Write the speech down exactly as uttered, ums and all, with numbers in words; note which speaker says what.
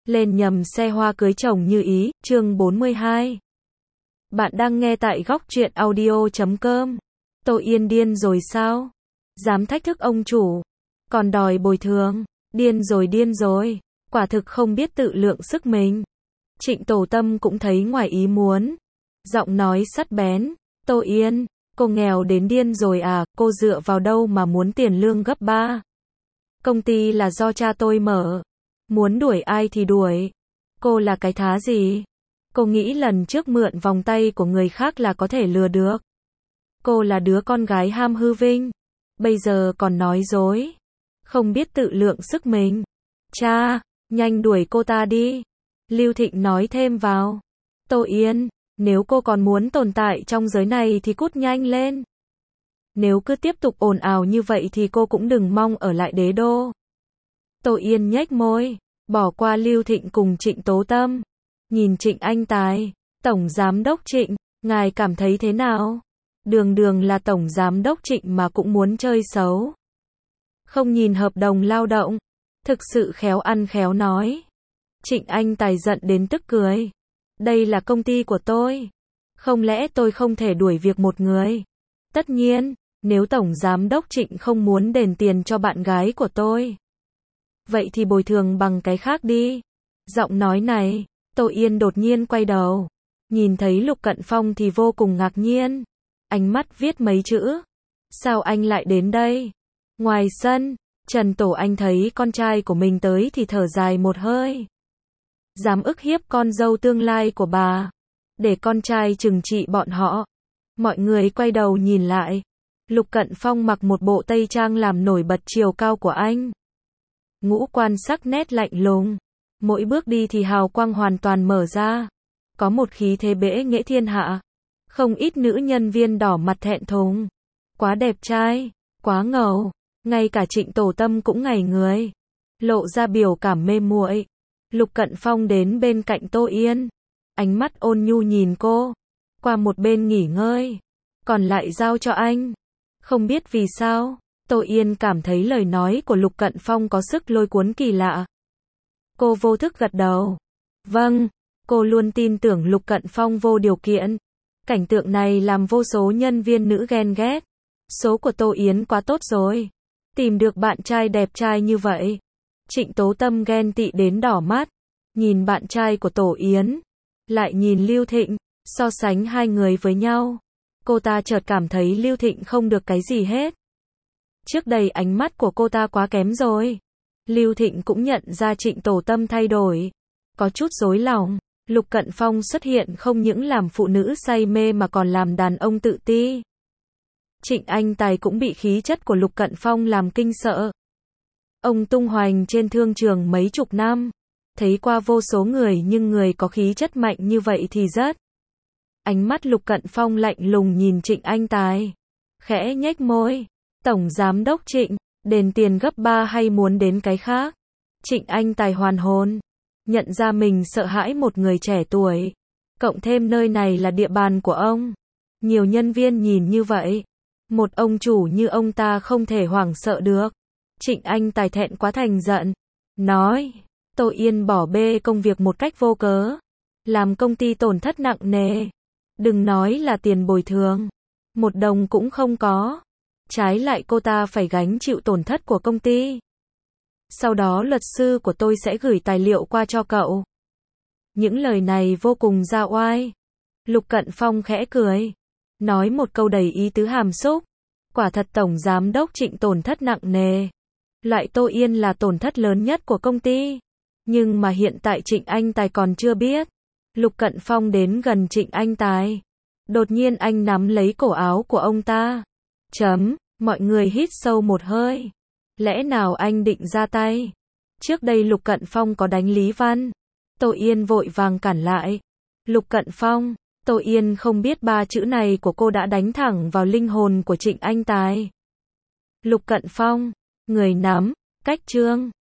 Speaker 1: Lên nhầm xe hoa cưới chồng như ý, chương bốn mươi hai. Bạn đang nghe tại góc truyện audio chấm com. Tô Yên điên rồi sao? Dám thách thức ông chủ, còn đòi bồi thường, điên rồi điên rồi, quả thực không biết tự lượng sức mình. Trịnh Tổ Tâm cũng thấy ngoài ý muốn, giọng nói sắt bén, Tô Yên, cô nghèo đến điên rồi à, cô dựa vào đâu mà muốn tiền lương gấp ba? Công ty là do cha tôi mở, muốn đuổi ai thì đuổi. Cô là cái thá gì? Cô nghĩ lần trước mượn vòng tay của người khác là có thể lừa được. Cô là đứa con gái ham hư vinh, bây giờ còn nói dối, không biết tự lượng sức mình. Cha, nhanh đuổi cô ta đi. Lưu Thịnh nói thêm vào. Tô Yên, nếu cô còn muốn tồn tại trong giới này thì cút nhanh lên. Nếu cứ tiếp tục ồn ào như vậy thì cô cũng đừng mong ở lại đế đô. Tô Yên nhếch môi, bỏ qua Lưu Thịnh cùng Trịnh Tố Tâm. Nhìn Trịnh Anh Tài, Tổng Giám đốc Trịnh, ngài cảm thấy thế nào? Đường đường là Tổng Giám đốc Trịnh mà cũng muốn chơi xấu. Không nhìn hợp đồng lao động, thực sự khéo ăn khéo nói. Trịnh Anh Tài giận đến tức cười. Đây là công ty của tôi. Không lẽ tôi không thể đuổi việc một người? Tất nhiên, nếu Tổng Giám đốc Trịnh không muốn đền tiền cho bạn gái của tôi, vậy thì bồi thường bằng cái khác đi. Giọng nói này, Tô Yên đột nhiên quay đầu, nhìn thấy Lục Cận Phong thì vô cùng ngạc nhiên. Ánh mắt viết mấy chữ. Sao anh lại đến đây? Ngoài sân, Trần Tổ Anh thấy con trai của mình tới thì thở dài một hơi. Dám ức hiếp con dâu tương lai của bà, để con trai trừng trị bọn họ. Mọi người quay đầu nhìn lại. Lục Cận Phong mặc một bộ tây trang làm nổi bật chiều cao của anh. Ngũ quan sắc nét lạnh lùng, mỗi bước đi thì hào quang hoàn toàn mở ra, có một khí thế bẽ nghệ thiên hạ. Không ít nữ nhân viên đỏ mặt thẹn thùng. Quá đẹp trai, quá ngầu, ngay cả Trịnh Tổ Tâm cũng ngảy người, lộ ra biểu cảm mê muội. Lục Cận Phong đến bên cạnh Tô Yên, ánh mắt ôn nhu nhìn cô, qua một bên nghỉ ngơi, còn lại giao cho anh. Không biết vì sao, Tô Yên cảm thấy lời nói của Lục Cận Phong có sức lôi cuốn kỳ lạ. Cô vô thức gật đầu. Vâng, cô luôn tin tưởng Lục Cận Phong vô điều kiện. Cảnh tượng này làm vô số nhân viên nữ ghen ghét. Số của Tô Yến quá tốt rồi, tìm được bạn trai đẹp trai như vậy. Trịnh Tố Tâm ghen tị đến đỏ mắt, nhìn bạn trai của Tô Yến, lại nhìn Lưu Thịnh, so sánh hai người với nhau. Cô ta chợt cảm thấy Lưu Thịnh không được cái gì hết. Trước đây ánh mắt của cô ta quá kém rồi. Lưu Thịnh cũng nhận ra Trịnh Tổ Tâm thay đổi, có chút rối lòng. Lục Cận Phong xuất hiện không những làm phụ nữ say mê mà còn làm đàn ông tự ti. Trịnh Anh Tài cũng bị khí chất của Lục Cận Phong làm kinh sợ. Ông tung hoành trên thương trường mấy chục năm, thấy qua vô số người nhưng người có khí chất mạnh như vậy thì rất. Ánh mắt Lục Cận Phong lạnh lùng nhìn Trịnh Anh Tài, khẽ nhếch môi. Tổng Giám đốc Trịnh, đền tiền gấp ba hay muốn đến cái khác? Trịnh Anh Tài hoàn hồn, nhận ra mình sợ hãi một người trẻ tuổi, cộng thêm nơi này là địa bàn của ông, nhiều nhân viên nhìn như vậy, một ông chủ như ông ta không thể hoảng sợ được. Trịnh Anh Tài thẹn quá thành giận, nói, Tô Yên bỏ bê công việc một cách vô cớ, làm công ty tổn thất nặng nề, đừng nói là tiền bồi thường, một đồng cũng không có, trái lại cô ta phải gánh chịu tổn thất của công ty. Sau đó luật sư của tôi sẽ gửi tài liệu qua cho cậu. Những lời này vô cùng ra oai. Lục Cận Phong khẽ cười, nói một câu đầy ý tứ hàm xúc. Quả thật Tổng Giám đốc Trịnh tổn thất nặng nề. Loại Tô Yên là tổn thất lớn nhất của công ty. Nhưng mà hiện tại Trịnh Anh Tài còn chưa biết. Lục Cận Phong đến gần Trịnh Anh Tài. Đột nhiên anh nắm lấy cổ áo của ông ta. Chấm, mọi người hít sâu một hơi. Lẽ nào anh định ra tay? Trước đây Lục Cận Phong có đánh Lý Văn. Tô Yên vội vàng cản lại. Lục Cận Phong, Tô Yên không biết ba chữ này của cô đã đánh thẳng vào linh hồn của Trịnh Anh Tài. Lục Cận Phong, người nắm, cách trương.